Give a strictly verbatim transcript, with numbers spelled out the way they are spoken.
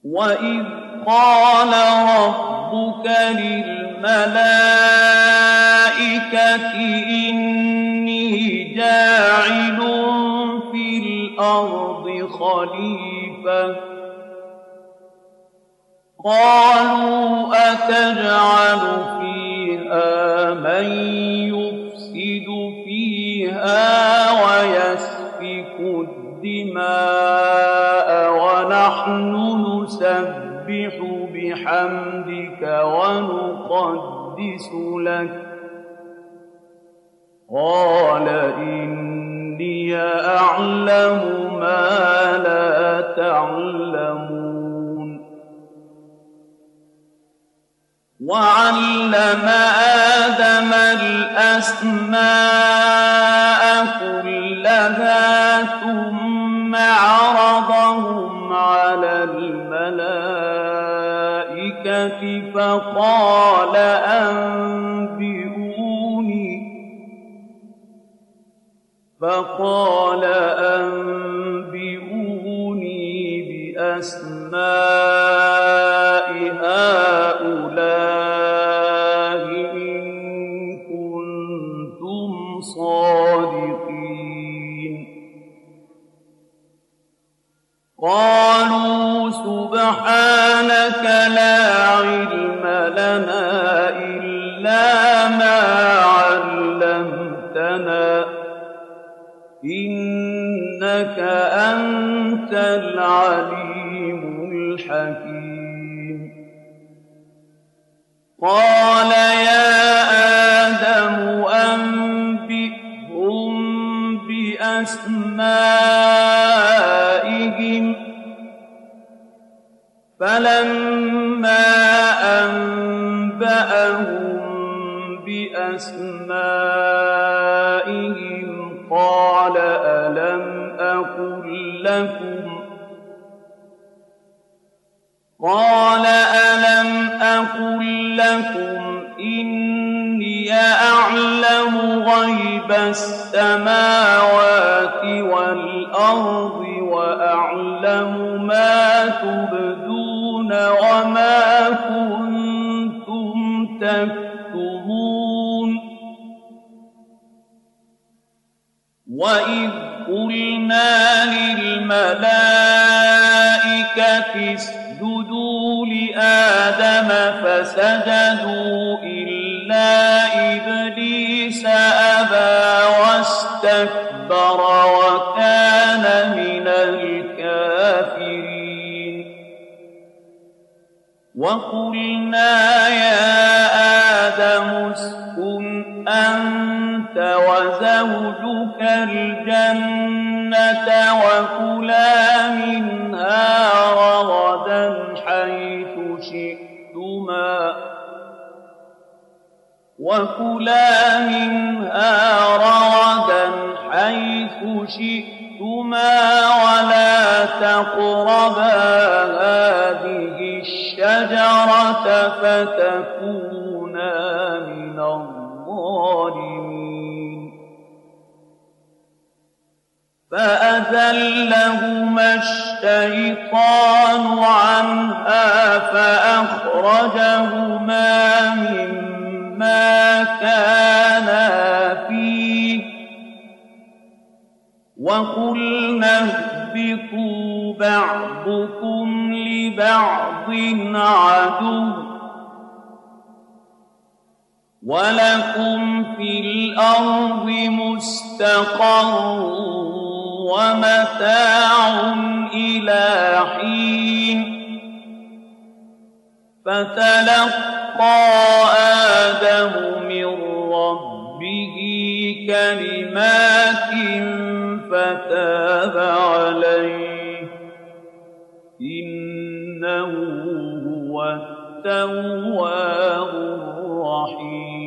وَإِذْ قَالَ رَبُّكَ لِلْمَلَائِكَةِ إِنِّي جَاعِلٌ فِي الْأَرْضِ خَلِيفَةً قَالُوا أَتَجْعَلُ فِيهَا مَن يُفْسِدُ فِيهَا وَيَسْفِكُ الدِّمَاءَ وَنَحْنُ نُسَبِّحُ بِحَمْدِكَ وَنُقَدِّسُ لَكَ قَالَ إِنِّي أَعْلَمُ مَا لَا تَعْلَمُونَ وَعَلَّمَ آدَمَ الْأَسْمَاءَ كُلَّهَا ثُمَّ عَرَضَهُمْ عَلَى الْمَلَائِكَةِ فَقَالَ أَنبِئُونِي فَقَالَ أَنبِئُونِي بِأَسْمَاءِ هَؤُلَاءِ إِن كُنتُمْ صَادِقِينَ قَالُوا سُبْحَانَكَ لَا عِلْمَ لَنَا إِلَّا مَا عَلَّمْتَنَا إِنَّكَ أَنتَ الْعَلِيمُ الْحَكِيمُ قَالَ يَا آدَمُ أَنبِئْهُم بِأَسْمَائِهِمْ فَلَمَّا أَنبَأَهُم بِأَسْمَائِهِمْ قَالَ أَلَمْ أَقُل لَّكُمْ قَالَ أَلَمْ أَقُل لَّكُمْ إِنِّي أَعْلَمُ غَيْبَ السَّمَاوَاتِ وَالْأَرْضِ وَأَعْلَمُ مَا تُبْدُونَ وَمَا كُنتُمْ تَكْتُمُونَ وَإِذْ قُلْنَا لِلْمَلَائِكَةِ اسْجُدُوا لِآدَمَ فَسَجَدُوا إِلَّا إِبْلِيسَ أَبَىٰ وَاسْتَكْبَرَ وَكَانَ مِنَ الْكَافِرِينَ وَقُلْنَا يَا آدَمُ اسْكُنْ أَنتَ وَزَوْجُكَ الْجَنَّةَ وَكُلَا مِنْهَا رَغَدًا حَيْثُ شِئْتُمَا وَكُلَا مِنْهَا رَغَدًا حَيْثُ شِئْتُمَا وَلَا تَقْرَبَا هَٰذِهِ الشَّجَرَةَ فَتَكُونَا مِنَ الظَّالِمِينَ فَأَزَلَّهُمَا الشَّيْطَانُ عَنْهَا فَأَخْرَجَهُمَا مِمَّا كَانَا فِيهِ وَقُلْنَا اهْبِطُوا بَعْضُكُمْ لِبَعْضٍ عَدُوٌّ وَلَكُمْ فِي الْأَرْضِ مُسْتَقَرٌّ وَمَتَاعٌ إِلَىٰ حِينٍ فَتَلَقَّىٰ آدَمُ مِن رَّبِّهِ كَلِمَاتٍ فَتَابَ عَلَيْهِ إِنَّهُ هُوَ التَّوَّابُ الرَّحِيمُ